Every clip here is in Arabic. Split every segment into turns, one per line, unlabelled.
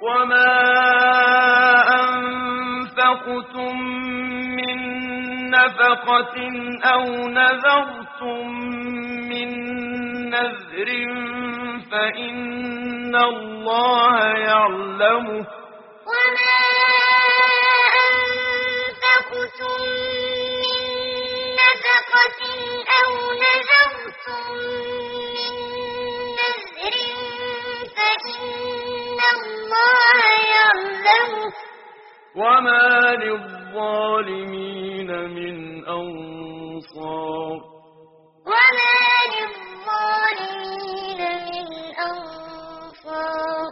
وما أنفقتم من نفقة أو نذرتم من نذر فإن الله يعلمه
وما أنفقتم من نفقة أو نذرتم من نذر فإن الله يعلمه
وما للظالمين من أنصار
وما للظالمين من أنصار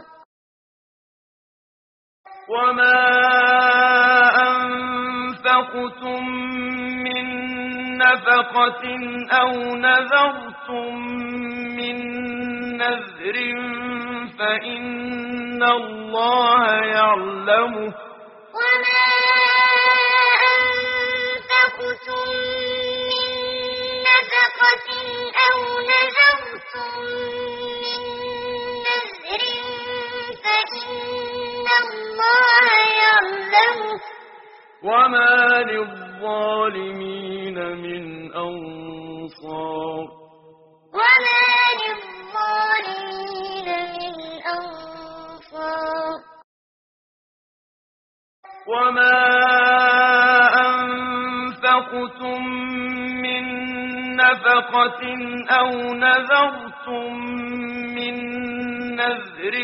وما أنفقتم من نفقة أو نذرتم من نذر فإن الله يعلمه
وما أنفقتم من نفقة أو نذرتم من نذر فإن الله يعلمه
وما للظالمين من أنصار
وما للظالمين من أنصار
وما أنفقتم من نفقة أو نذرتم من نذر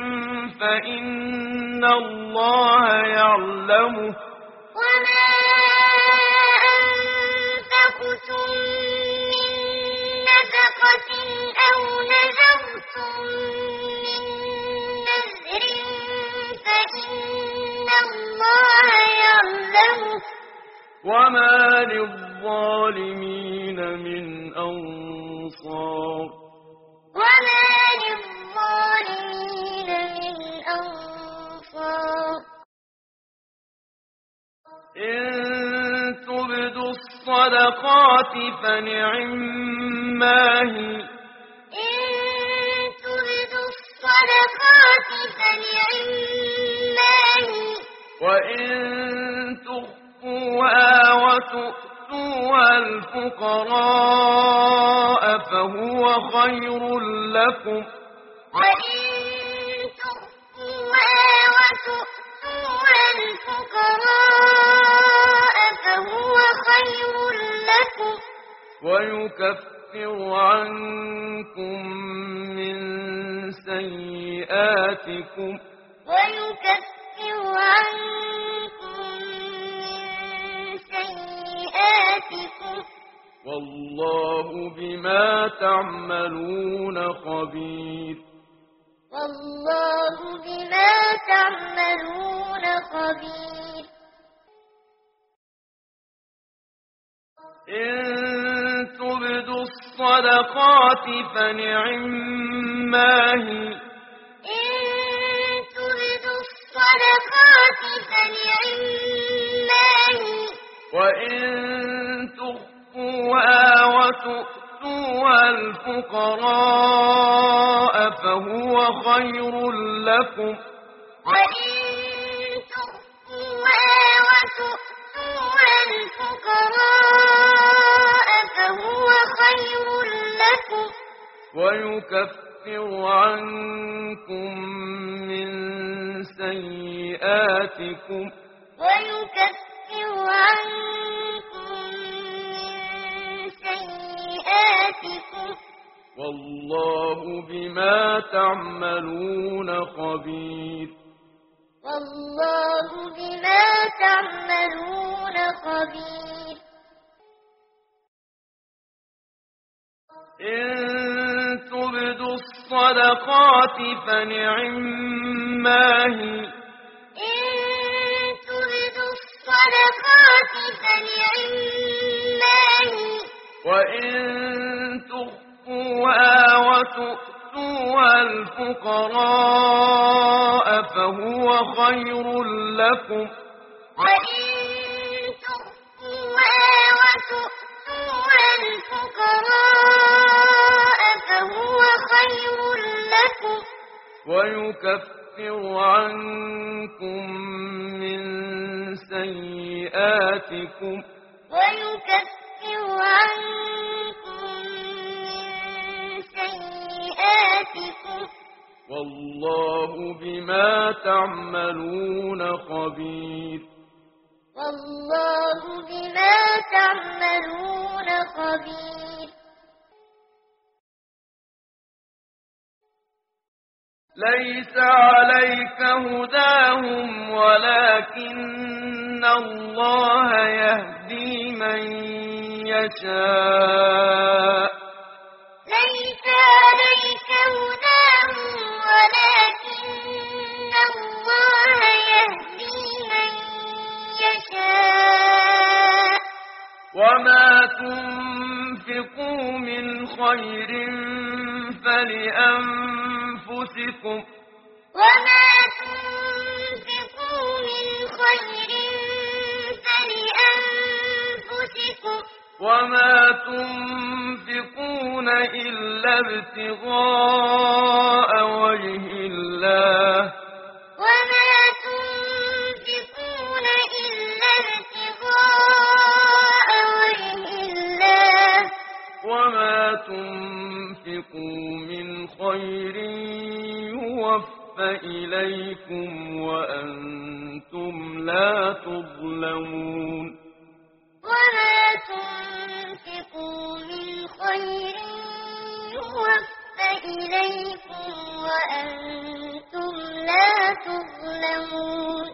فإن الله يعلمه
وما أنفقتم من نفقة أو نذرتم من نذر فإن الله يعلمه
وما للظالمين من أنصار
وما للظالمين من أنصار
إن تبدوا الصدقات فنعما هي
إن تبدوا الصدقات فنعما هي
وإن تخفوها وتؤتوها الفقراء فهو خير لكم
وإن تخفوها وتؤتوها الفقراء فهو خير لكم
ويكفر عنكم من سيئاتكم
ويكفر عنكم من سيئاتكم
والله بما تعملون خبير
والله بما تعملون خبير
إن تبدوا الصدقات فنعما هي
إن تبدوا الصدقات فنعما هي
وإن تخفوها وتؤتوها الفقراء فهو خير لكم
وإن تخفوها وتؤتوها الفقراء فهو خير لكم
ويكفر عنكم من سيئاتكم
ويكفر عنكم من سيئاتكم
والله بما تعملون خبير
والله بما تعملون خبير
إن تبدوا الصدقات فنعما هي
إن تبدوا الصدقات فنعما هي
وإن تخفوها وتؤتوها الفقراء فهو خير لكم
وإن تخفوها وتؤتوها الفقراء فهو خير لكم
ويكفر ويكفر عنكم من سيئاتكم والله بما تعملون خبير.
والله بما تعملون خبير.
ليس عليك هداهم ولكن الله يهدي من يشاء.
ليس عليك هداهم ولكن الله يهدي من يشاء.
وما تنفقوا من خير فلأنفسكم
وما تنفقوا من خير فلأنفسكم
وما تنفقون إلا ابتغاء وجه الله
وما تنفقون إلا ابتغاء وجه الله
وما تنفقوا من خير يوفى إليكم وأنتم لا تظلمون.
وما تنفقوا من خير يوفى إليكم وأنتم لا تظلمون.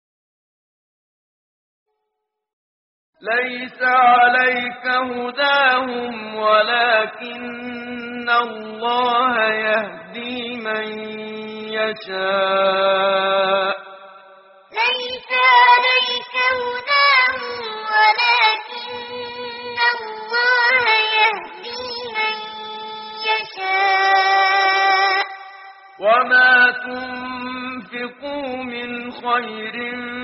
ليس عليك هداهم ولكن الله يهدي من يشاء.
ليس عليك هداهم ولكن الله يهدي من يشاء.
وما تنفقوا من خير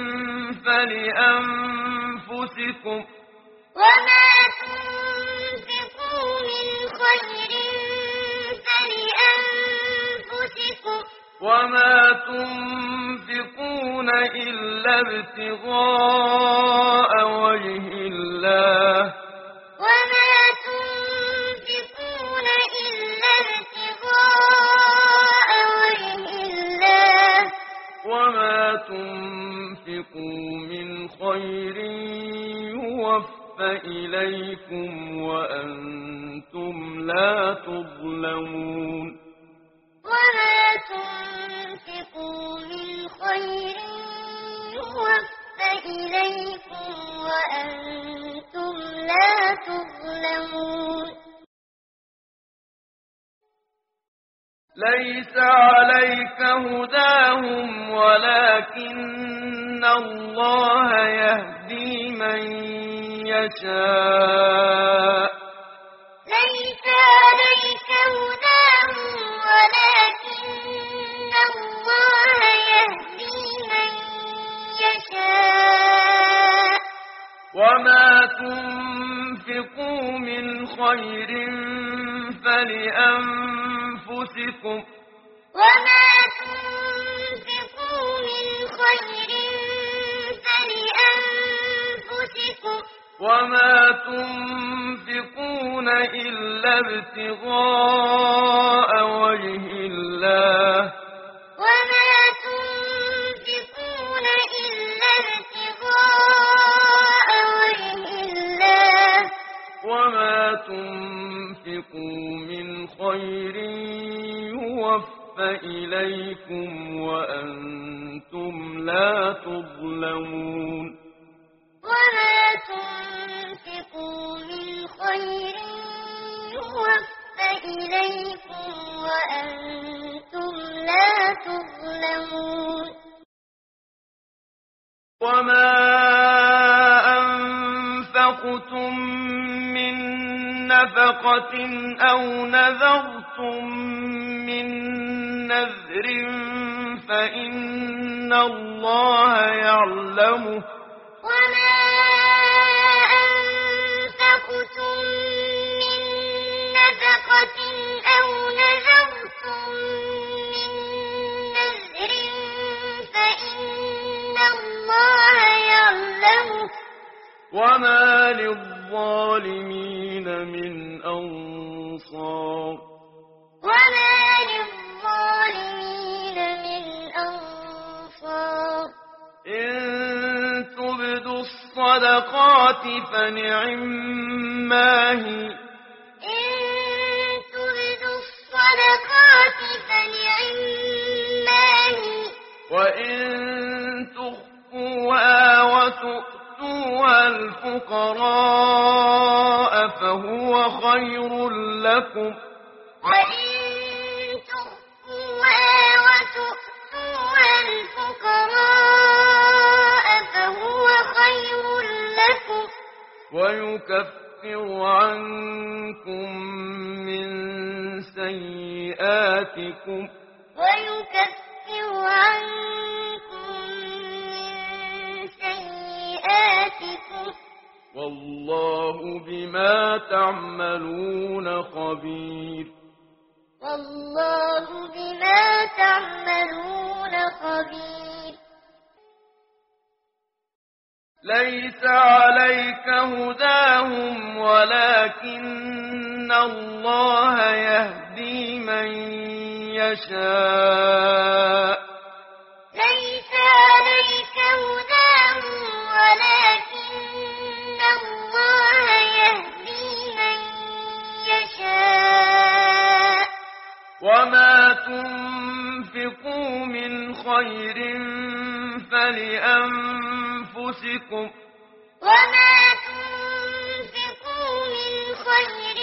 فلأنفسكم
وما تنفقوا من خير فلأنفسكم
وما تنفقون إلا ابتغاء وجه الله
وما تنفقون إلا ابتغاء وجه الله
وما تنفقوا من خير يوفى إليكم وأنتم لا تظلمون.
وما تنفقوا من خير يوفى إليكم وأنتم لا تظلمون.
ليس عليك هداهم ولكن الله يهدي من يشاء.
ليس عليك هداهم ولكن الله يهدي من يشاء.
وما تنفقوا من خير فلأنفسكم
وما تنفقوا من خير فلأنفسكم
وما تنفقون إلا ابتغاء وجه الله
وما تنفقون إلا ابتغاء وجه الله
وما تنفقوا من خير يوفى إليكم وأنتم لا تظلمون.
وما تنفقوا من خير يوفى إليكم وأنتم لا تظلمون.
وما أنفقتم من نفقة أو نذرتم من نذر فإن الله يعلمه.
وما أنفقتم من نفقة أو نذرتم من نذر
وما للظالمين من أنصار
وما للظالمين من أنصار
إن تبدوا الصدقات فنعما هي
إن تبدوا الصدقات فنعما هي
وإن تخفوها وتؤتوها الفقراء فهو خير لكم
وإن تخفوها وتؤتوها الفقراء فهو خير لكم
ويكفر عنكم من سيئاتكم
ويكفر عنكم من سيئاتكم
والله بما تعملون خبير
والله بما تعملون خبير
ليس عليك هداهم ولكن الله يهدي من يشاء
ليس عليك هداهم ولكن الله يهدي من يشاء
وما تنفقوا من خير فلأنفسكم
وما تنفقوا من خير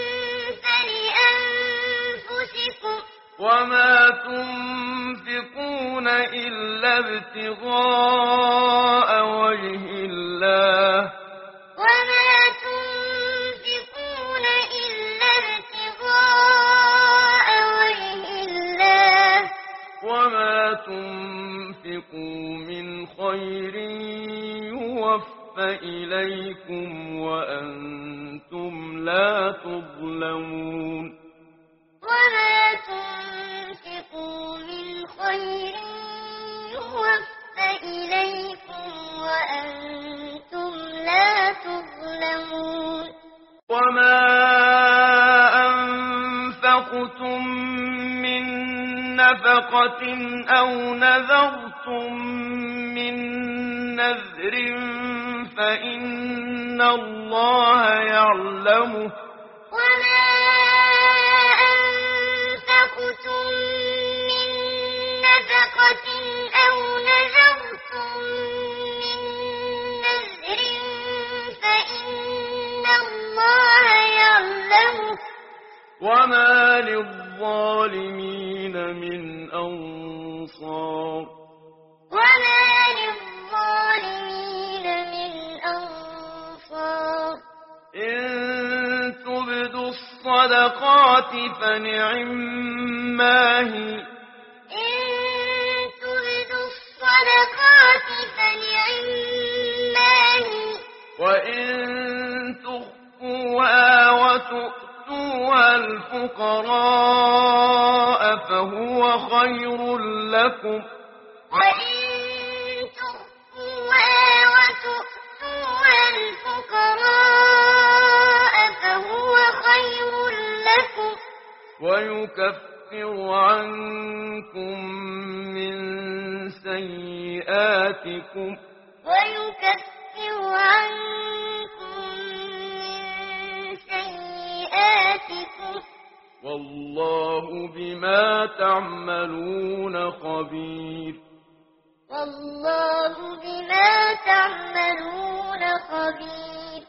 فلأنفسكم
وما تنفقون إلا ابتغاء وجه الله
وما تنفقون إلا ابتغاء وجه الله
وما تنفقوا من خير يوفى إليكم وأنتم لا تظلمون
وما تنفقوا من خير يوفى إليكم وأنتم لا تظلمون
وما أنفقتم من نفقة أو نذرتم من نذر فإن الله يعلمه
وما أنفقتم من نفقة أو نذرتم من نذر فإن الله يعلمه
وما للظالمين من أنصار
وما للظالمين من أنصار
إن تبدوا الصدقات فنعما هي
إن تبدوا الصدقات فنعما هي
وإن تخفوها وتؤتوها الفقراء فهو خير لكم
وإن تخفوها وتؤتوها الفقراء فهو خير لكم
ويكفر عنكم من سيئاتكم
ويكفر عنكم من سيئاتكم
والله بما تعملون خبير
والله بما تعملون خبير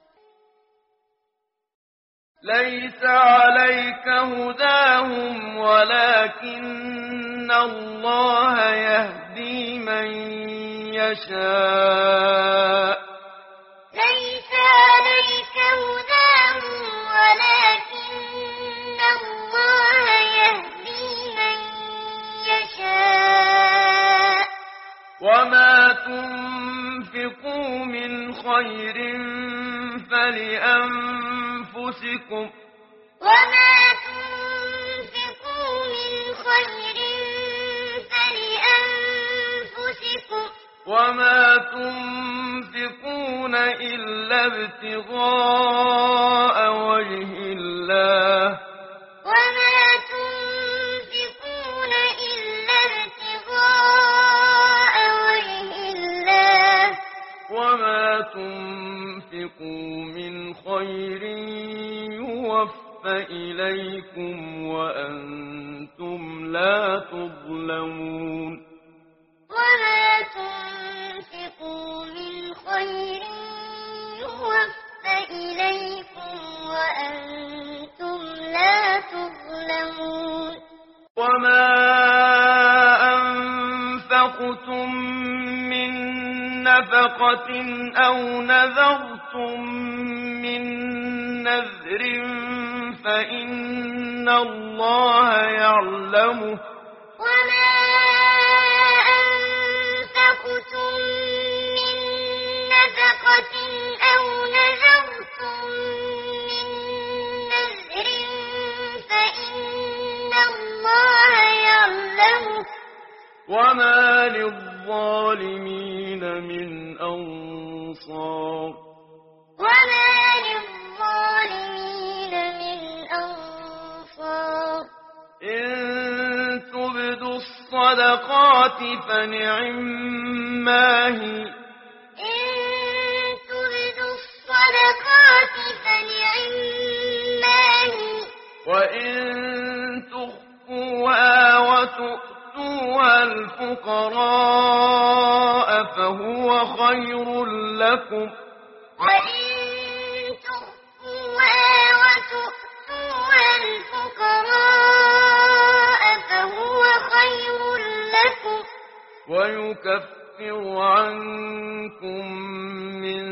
ليس عليك هداهم ولكن الله يهدي من يشاء
ليس عليك هداهم ولكن الله يهدي من يشاء
وما تنفقوا من خير فلأنفسكم
وما تنفقوا من خير فلأنفسكم
وما تنفقون تنفقون إلا ابتغاء وجه الله
وما تنفقون إلا ابتغاء وجه الله
وما تنفقوا من خير يوفى إليكم وأنتم لا تظلمون
وما تنفقوا من خير يوفى إليكم وأنتم لا تظلمون
وما أنفقتم من نفقة أو نذرتم من نذر فإن الله يعلمه
وما أنفقتم من نفقة أو نذرتم من نذر فإن الله يعلمه
وما للظالمين من أنصار
وما للظالمين من أنصار
إن تبدوا الصدقات فنعما هي
إن تبدوا الصدقات فنعما هي
وإن تخفوها وتؤتوها الفقراء فهو خير لكم
وإن تخفوها وتؤتوها الفقراء فهو خير لكم
ويكفر عنكم من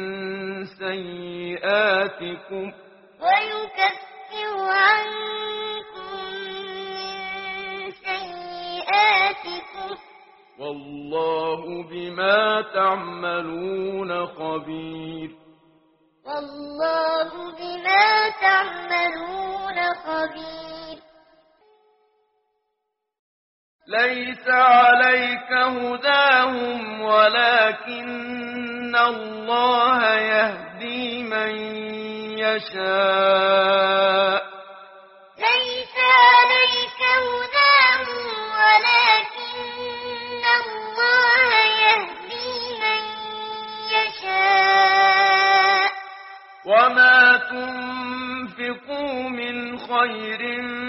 سيئاتكم
ويكفر عنكم من سيئاتكم
والله بما تعملون خبير
والله بما تعملون خبير
ليس عليك هداهم ولكن الله يهدي من يشاء
ليس عليك هداهم ولكن الله يهدي من يشاء
وما تنفقوا من خير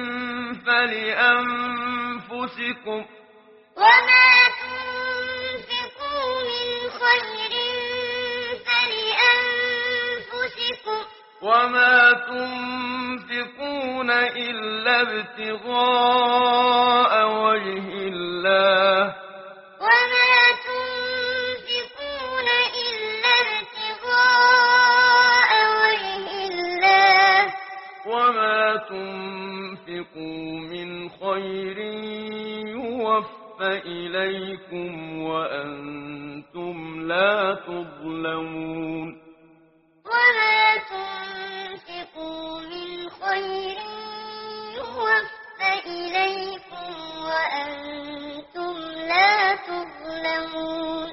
فلأنفسكم
وما تنفقوا من خير فلأنفسكم
وما تنفقون إلا ابتغاء وجه الله
وما تنفقون إلا ابتغاء وجه الله
وما تنفقوا من خير يوفى إليكم وأنتم لا تظلمون
وما تنفقوا من خير يوفى إليكم وأنتم لا تظلمون